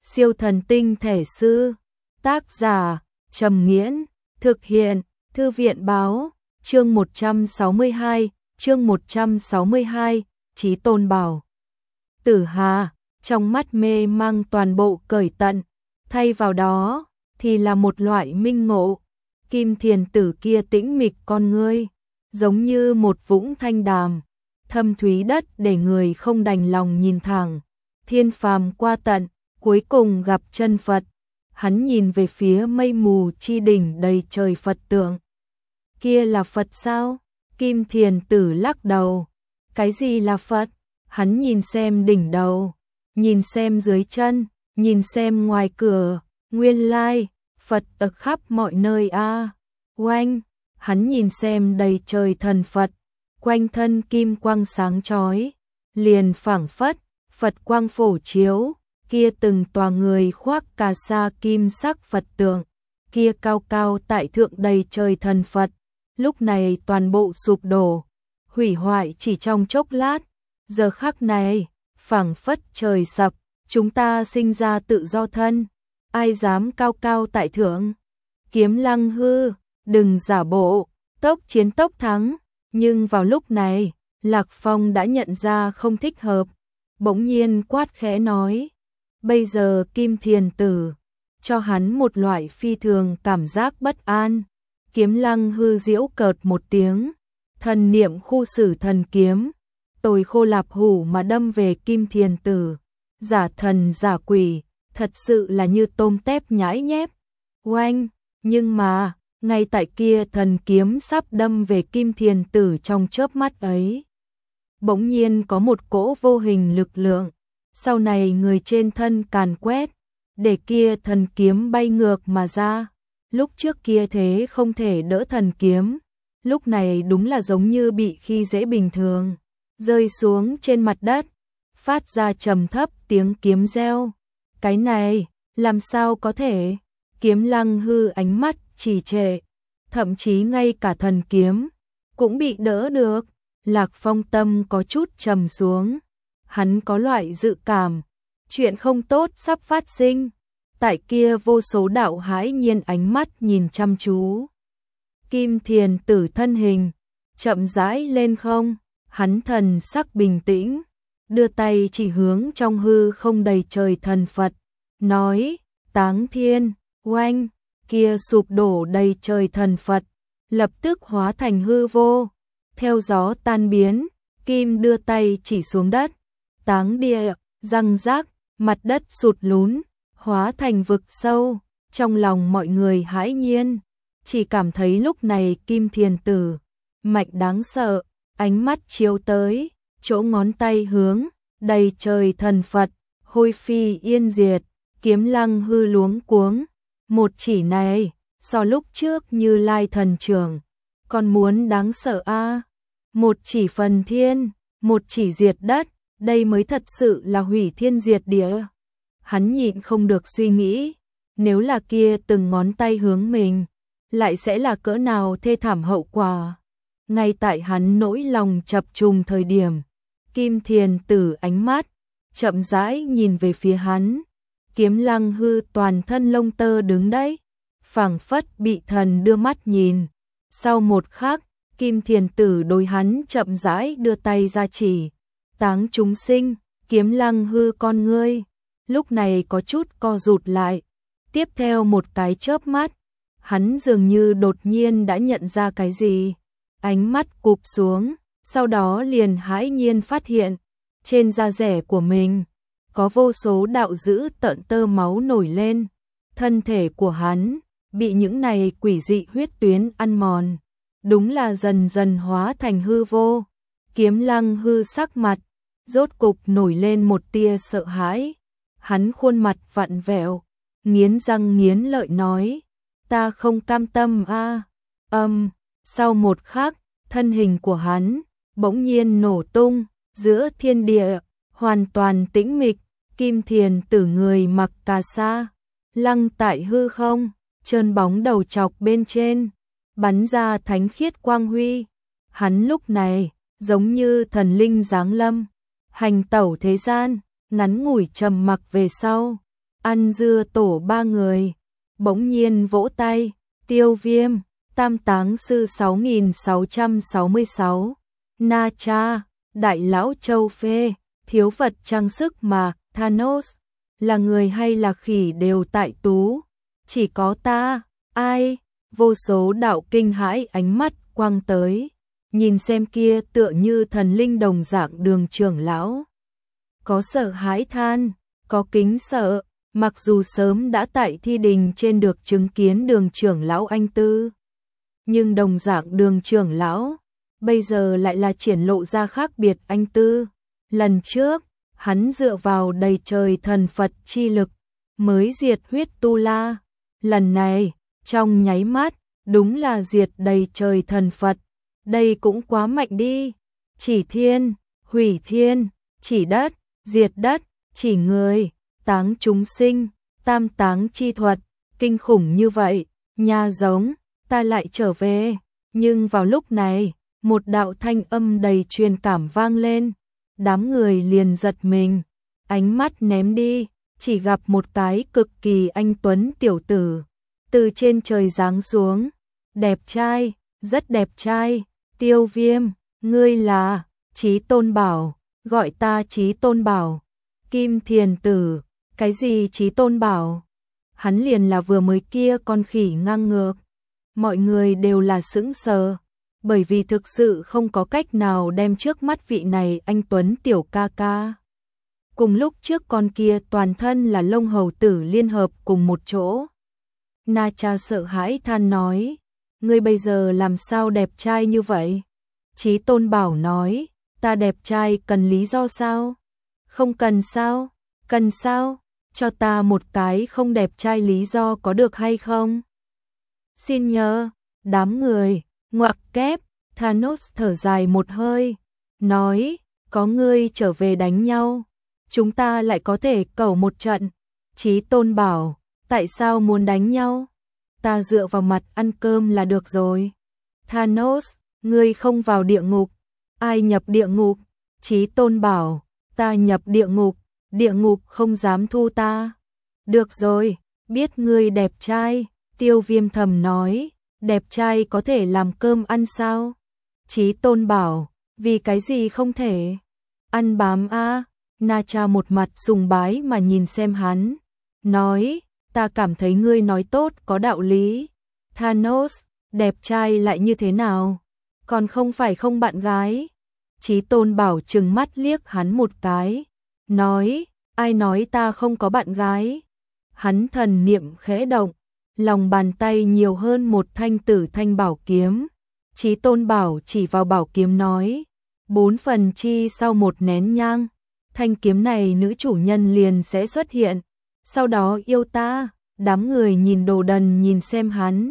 Siêu thần tinh thể sư. Tác giả Trầm Nghiễn. Thực hiện Thư viện báo. Chương 162. Chí Tôn Bảo. Tử Hà trong mắt mê mang toàn bộ cởi tận, thay vào đó thì là một loại minh ngộ. Kim Thiền Tử kia tĩnh mịch con ngươi, giống như một vũng thanh đàm, thâm thúy đất để người không đành lòng nhìn thẳng. Thiên phàm qua tận, cuối cùng gặp chân Phật. Hắn nhìn về phía mây mù chi đỉnh đầy trời Phật tượng. Kia là Phật sao? Kim Thiền Tử lắc đầu. Cái gì là Phật? Hắn nhìn xem đỉnh đầu, nhìn xem dưới chân, nhìn xem ngoài cửa, nguyên lai, Phật ở khắp mọi nơi a. Oanh, hắn nhìn xem đầy trời thần Phật, quanh thân kim quang sáng chói, liền phảng phất, Phật quang phổ chiếu, kia từng tòa người khoác cà sa kim sắc Phật tượng, kia cao cao tại thượng đầy trời thần Phật, lúc này toàn bộ sụp đổ, hủy hoại chỉ trong chốc lát. Giờ khắc này, phảng phất trời sập, chúng ta sinh ra tự do thân, ai dám cao cao tại thượng. Kiếm Lăng Hư, đừng giả bộ, tốc chiến tốc thắng. Nhưng vào lúc này, Lạc Phong đã nhận ra không thích hợp, bỗng nhiên quát khẽ nói. Bây giờ Kim Thiền Tử cho hắn một loại phi thường cảm giác bất an. Kiếm Lăng Hư giễu cợt một tiếng, thần niệm khu xử thần kiếm, tồi khô lạp hủ mà đâm về Kim Thiền Tử. Giả thần giả quỷ, thật sự là như tôm tép nhãi nhép. Oanh, nhưng mà, ngay tại kia thần kiếm sắp đâm về Kim Thiền Tử trong chớp mắt ấy, bỗng nhiên có một cỗ vô hình lực lượng, sau này người trên thân càn quét, để kia thần kiếm bay ngược mà ra. Lúc trước kia thế không thể đỡ thần kiếm, lúc này đúng là giống như bị khi dễ bình thường, rơi xuống trên mặt đất, phát ra trầm thấp tiếng kiếm reo. Cái này, làm sao có thể? Kiếm Lăng Hư ánh mắt trì trệ, thậm chí ngay cả thần kiếm cũng bị đỡ được. Lạc Phong tâm có chút trầm xuống, hắn có loại dự cảm, chuyện không tốt sắp phát sinh. Tại kia vô số đạo hãi nhiên ánh mắt nhìn chăm chú. Kim Thiền Tử thân hình chậm rãi lên không, hắn thần sắc bình tĩnh, đưa tay chỉ hướng trong hư không đầy trời thần Phật, nói: Táng thiên. Oanh, kia sụp đổ đầy trời thần Phật lập tức hóa thành hư vô, theo gió tan biến. Kim đưa tay chỉ xuống đất, táng địa, răng rác, mặt đất sụt lún, hóa thành vực sâu. Trong lòng mọi người hãi nhiên, chỉ cảm thấy lúc này Kim Thiền Tử mạnh đáng sợ, ánh mắt chiếu tới, chỗ ngón tay hướng đầy trời thần Phật, hôi phi yên diệt. Kiếm Lăng Hư luống cuống, một chỉ này so lúc trước Như Lai thần trưởng còn muốn đáng sợ a. Một chỉ phần thiên, một chỉ diệt đất, đây mới thật sự là hủy thiên diệt địa. Hắn nhịn không được suy nghĩ, nếu là kia từng ngón tay hướng mình, lại sẽ là cỡ nào thê thảm hậu quả. Ngay tại hắn nỗi lòng chập trùng thời điểm, Kim Thiền Tử ánh mắt chậm rãi nhìn về phía hắn. Kiếm Lăng Hư toàn thân lông tơ đứng đấy, phảng phất bị thần đưa mắt nhìn. Sau một khắc, Kim Thiền Tử đối hắn chậm rãi đưa tay ra chỉ. Táng chúng sinh. Kiếm Lăng Hư con ngươi lúc này có chút co rụt lại. Tiếp theo một cái chớp mắt, hắn dường như đột nhiên đã nhận ra cái gì. Ánh mắt cụp xuống, sau đó liền hãi nhiên phát hiện, trên da rẻ của mình có vô số đạo dữ tợn tơ máu nổi lên. Thân thể của hắn bị những này quỷ dị huyết tuyến ăn mòn, đúng là dần dần hóa thành hư vô. Kiếm Lăng Hư sắc mặt rốt cục nổi lên một tia sợ hãi, hắn khuôn mặt vặn vẹo, nghiến răng nghiến lợi nói: Ta không cam tâm a. Sau một khắc, thân hình của hắn bỗng nhiên nổ tung, giữa thiên địa hoàn toàn tĩnh mịch. Kim Thiền Tử người mặc cà sa, lăng tại hư không, trơn bóng đầu chọc bên trên bắn ra thánh khiết quang huy. Hắn lúc này giống như thần linh giáng lâm, hành tẩu thế gian. Ngắn ngủi trầm mặc về sau, Ăn dưa tổ ba người, bỗng nhiên vỗ tay, Tiêu Viêm, Tam Táng Sư 6666, Na Cha, Đại Lão Châu Phê, thiếu vật trang sức mà, Thanos, là người hay là khỉ đều tại tú, chỉ có ta, ai, vô số đạo kinh hãi ánh mắt quang tới, nhìn xem kia tựa như thần linh đồng dạng Đường trưởng lão. Có sợ hãi than, có kính sợ, mặc dù sớm đã tại thi đình trên được chứng kiến Đường trưởng lão anh tư. Nhưng đồng dạng Đường trưởng lão, bây giờ lại là triển lộ ra khác biệt anh tư. Lần trước, hắn dựa vào đầy trời thần Phật chi lực, mới diệt huyết tu la. Lần này, trong nháy mắt, đúng là diệt đầy trời thần Phật. Đây cũng quá mạnh đi. Chỉ thiên, hủy thiên, chỉ đất, diệt đất, chỉ người, táng chúng sinh, tam táng chi thuật, kinh khủng như vậy, nha giống, ta lại trở về. Nhưng vào lúc này, một đạo thanh âm đầy truyền cảm vang lên, đám người liền giật mình, ánh mắt ném đi, chỉ gặp một cái cực kỳ anh tuấn tiểu tử, từ trên trời giáng xuống, đẹp trai, rất đẹp trai, Tiêu Viêm, ngươi là, Chí Tôn Bảo, gọi ta Chí Tôn Bảo, Kim Thiền Tử, cái gì Chí Tôn Bảo, hắn liền là vừa mới kia con khỉ ngang ngược, mọi người đều là sững sờ, bởi vì thực sự không có cách nào đem trước mắt vị này anh tuấn tiểu ca ca. Cùng lúc trước con kia toàn thân là lông hầu tử liên hợp cùng một chỗ. Na Cha sợ hãi than nói, ngươi bây giờ làm sao đẹp trai như vậy? Chí Tôn Bảo nói, ta đẹp trai cần lý do sao? Không cần sao? Cần sao? Cho ta một cái không đẹp trai lý do có được hay không? Xin nhờ, đám người, ngoặc kép, Thanos thở dài một hơi, nói, có ngươi trở về đánh nhau, chúng ta lại có thể cẩu một trận. Chí Tôn Bảo, tại sao muốn đánh nhau? Ta dựa vào mặt ăn cơm là được rồi. Thanos, ngươi không vào địa ngục, ai nhập địa ngục? Chí Tôn Bảo, ta nhập địa ngục không dám thu ta. Được rồi, biết ngươi đẹp trai, Tiêu Viêm thầm nói, đẹp trai có thể làm cơm ăn sao? Chí Tôn Bảo, vì cái gì không thể? Ăn bám a. Na Cha một mặt sùng bái mà nhìn xem hắn, nói, ta cảm thấy ngươi nói tốt có đạo lý. Thanos, đẹp trai lại như thế nào? Còn không phải không bạn gái. Chí Tôn Bảo trừng mắt liếc hắn một cái, nói, ai nói ta không có bạn gái? Hắn thần niệm khẽ động, lòng bàn tay nhiều hơn một thanh tử thanh bảo kiếm. Chí Tôn Bảo chỉ vào bảo kiếm nói, 4 phần chi sau một nén nhang, thanh kiếm này nữ chủ nhân liền sẽ xuất hiện, sau đó yêu ta. Đám người nhìn đồ đần nhìn xem hắn,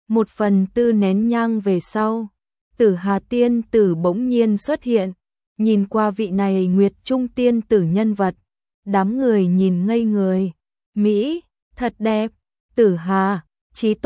1/4 nén nhang về sau, Tử Hà tiên tử bỗng nhiên xuất hiện, nhìn qua vị này Nguyệt Trung tiên tử nhân vật, đám người nhìn ngây người, Mỹ, thật đẹp, Tử Hà, Chí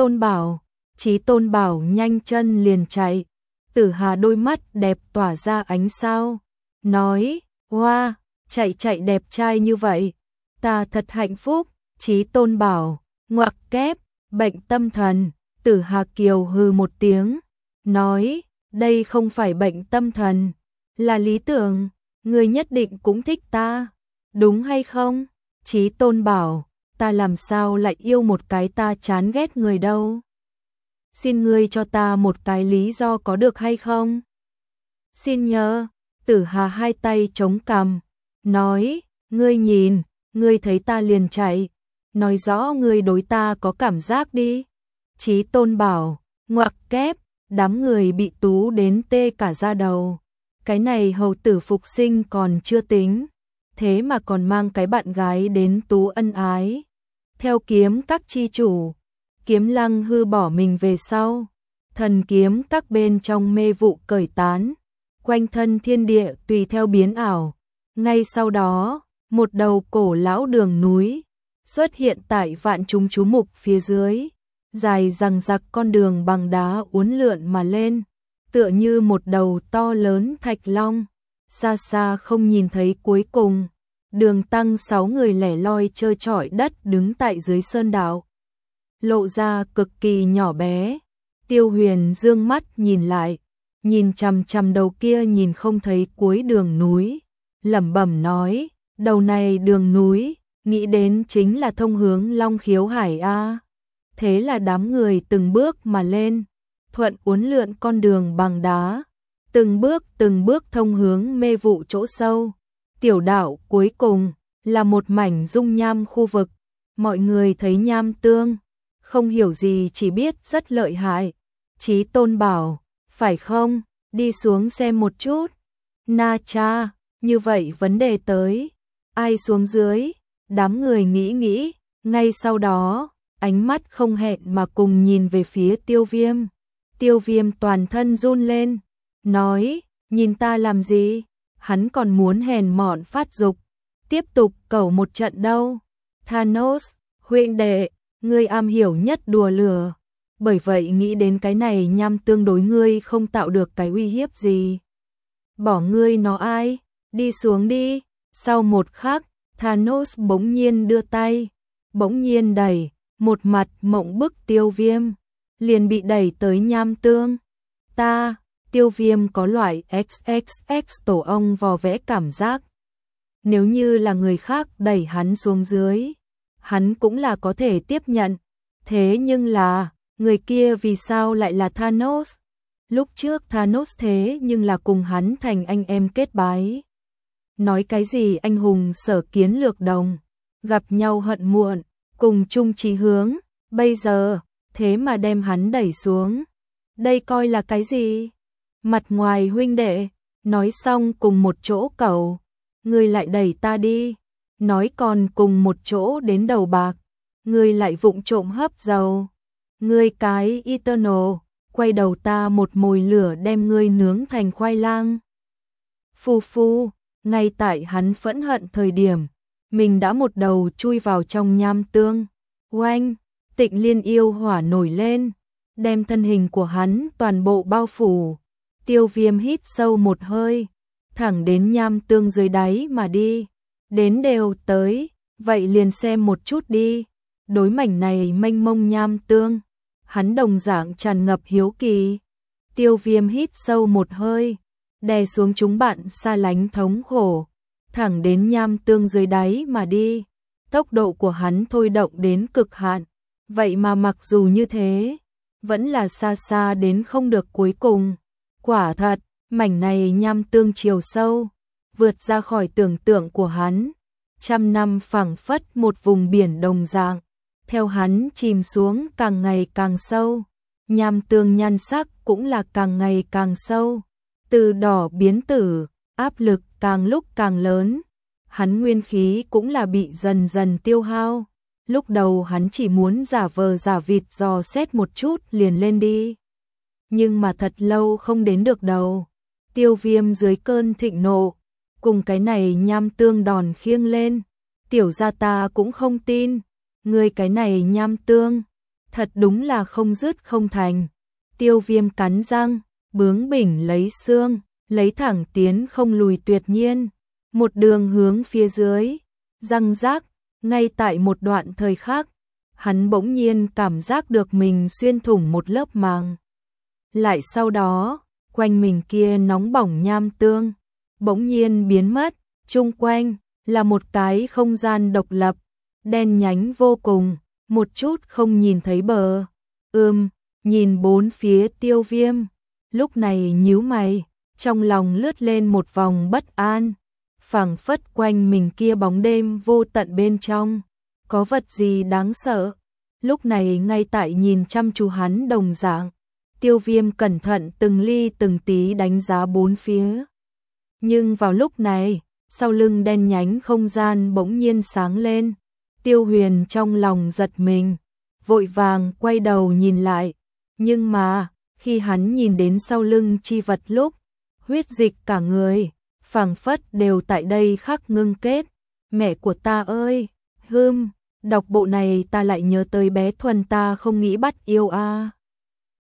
Tôn Bảo nhanh chân liền chạy, Tử Hà đôi mắt đẹp tỏa ra ánh sao, nói, hoa, chạy đẹp trai như vậy, ta thật hạnh phúc. Chí Tôn Bảo, ngoặc kép, bệnh tâm thần, Tử Hà kiều hừ một tiếng, nói, đây không phải bệnh tâm thần, là lý tưởng, ngươi nhất định cũng thích ta, đúng hay không? Chí Tôn Bảo, ta làm sao lại yêu một cái ta chán ghét người đâu? Xin ngươi cho ta một cái lý do có được hay không? Xin nhờ, Tử Hà hai tay chống cằm, nói, ngươi nhìn, ngươi thấy ta liền chạy, nói rõ ngươi đối ta có cảm giác đi. Chí Tôn Bảo, ngoặc kép, đám người bị tú đến tê cả da đầu. Cái này hầu tử phục sinh còn chưa tính, thế mà còn mang cái bạn gái đến tú ân ái. Theo kiếm các chi chủ, Kiếm Lăng hư bỏ mình về sau, thần kiếm các bên trong mê vụ cởi tán, quanh thân thiên địa tùy theo biến ảo. Ngay sau đó, một đầu cổ lão đường núi xuất hiện tại vạn chúng chú mục phía dưới, dài dằng dặc con đường bằng đá uốn lượn mà lên, tựa như một đầu to lớn thạch long, xa xa không nhìn thấy cuối cùng. Đường Tăng 6 người lẻ loi trơ trọi đất đứng tại dưới sơn đạo, lộ ra cực kỳ nhỏ bé. Tiêu Huyền dương mắt nhìn lại, nhìn chằm chằm đầu kia nhìn không thấy cuối đường núi, lẩm bẩm nói, đầu này đường núi, nghĩ đến chính là thông hướng Long Khiếu Hải a. Thế là đám người từng bước mà lên, thuận uốn lượn con đường bằng đá, từng bước thông hướng mê vụ chỗ sâu. Tiểu đảo cuối cùng là một mảnh dung nham khu vực, mọi người thấy nham tương, không hiểu gì chỉ biết rất lợi hại. Chí Tôn bảo, phải không, đi xuống xem một chút. Na cha, như vậy vấn đề tới, ai xuống dưới? Đám người nghĩ, ngay sau đó, ánh mắt không hẹn mà cùng nhìn về phía Tiêu Viêm. Tiêu Viêm toàn thân run lên, nói, nhìn ta làm gì? Hắn còn muốn hèn mọn phát dục, tiếp tục cẩu một trận đâu. Thanos, huynh đệ, ngươi am hiểu nhất đùa lửa, bởi vậy nghĩ đến cái này nham tương đối ngươi không tạo được cái uy hiếp gì. Bỏ ngươi nó ai, đi xuống đi. Sau một khắc, Thanos bỗng nhiên đưa tay, bỗng nhiên đẩy, một mặt mộng bức Tiêu Viêm, liền bị đẩy tới nham tương. Tiêu Viêm có loại XXX tổ ong vò vẽ cảm giác. Nếu như là người khác đẩy hắn xuống dưới, hắn cũng là có thể tiếp nhận. Thế nhưng là, người kia vì sao lại là Thanos? Lúc trước Thanos thế nhưng là cùng hắn thành anh em kết bái. Nói cái gì anh hùng sở kiến lược đồng, gặp nhau hận muộn, cùng chung chí hướng, bây giờ, thế mà đem hắn đẩy xuống. Đây coi là cái gì? Mặt ngoài huynh đệ, nói xong cùng một chỗ cẩu, ngươi lại đẩy ta đi, nói còn cùng một chỗ đến đầu bạc, ngươi lại vụng trộm hấp dầu, ngươi cái Eternal, quay đầu ta một mồi lửa đem ngươi nướng thành khoai lang. Phu, ngay tại hắn phẫn hận thời điểm, mình đã một đầu chui vào trong nham tương. Oanh, Tịnh Liên yêu hỏa nổi lên, đem thân hình của hắn toàn bộ bao phủ. Tiêu Viêm hít sâu một hơi, thẳng đến nham tương dưới đáy mà đi. Đến đều tới, vậy liền xem một chút đi. Đối mảnh này mênh mông nham tương, hắn đồng dạng tràn ngập hiếu kỳ. Tiêu Viêm hít sâu một hơi, đè xuống chúng bạn xa lánh thống khổ, thẳng đến nham tương dưới đáy mà đi. Tốc độ của hắn thôi động đến cực hạn, vậy mà mặc dù như thế, vẫn là xa xa đến không được cuối cùng. Quả thật, mảnh này nham tương chiều sâu, vượt ra khỏi tưởng tượng của hắn. 100 năm phảng phất một vùng biển đồng dạng, theo hắn chìm xuống càng ngày càng sâu, nham tương nhan sắc cũng là càng ngày càng sâu, từ đỏ biến tử, áp lực càng lúc càng lớn. Hắn nguyên khí cũng là bị dần dần tiêu hao. Lúc đầu hắn chỉ muốn giả vờ giả vịt dò xét một chút liền lên đi. Nhưng mà thật lâu không đến được đâu. Tiêu Viêm dưới cơn thịnh nộ, cùng cái này nham tương đòn khiêng lên. Tiểu gia ta cũng không tin, ngươi cái này nham tương, thật đúng là không dứt không thành. Tiêu Viêm cắn răng, bướng bỉnh lấy xương, lấy thẳng tiến không lùi tuyệt nhiên. Một đường hướng phía dưới, răng rác, ngay tại một đoạn thời khắc, hắn bỗng nhiên cảm giác được mình xuyên thủng một lớp màng. Lại sau đó, quanh mình kia nóng bỏng nham tương, bỗng nhiên biến mất, chung quanh là một cái không gian độc lập, đen nhánh vô cùng, một chút không nhìn thấy bờ. Nhìn bốn phía Tiêu Viêm, lúc này nhíu mày, trong lòng lướt lên một vòng bất an. Phảng phất quanh mình kia bóng đêm vô tận bên trong, có vật gì đáng sợ. Lúc này ngay tại nhìn chăm chú hắn đồng dạng, Tiêu Viêm cẩn thận từng ly từng tí đánh giá bốn phía. Nhưng vào lúc này, sau lưng đen nhánh không gian bỗng nhiên sáng lên. Tiêu Huyền trong lòng giật mình, vội vàng quay đầu nhìn lại. Nhưng mà, khi hắn nhìn đến sau lưng chi vật lúc, huyết dịch cả người phảng phất đều tại đây khắc ngưng kết. Mẹ của ta ơi, đọc bộ này ta lại nhớ tới bé Thuần ta không nghĩ bắt yêu a.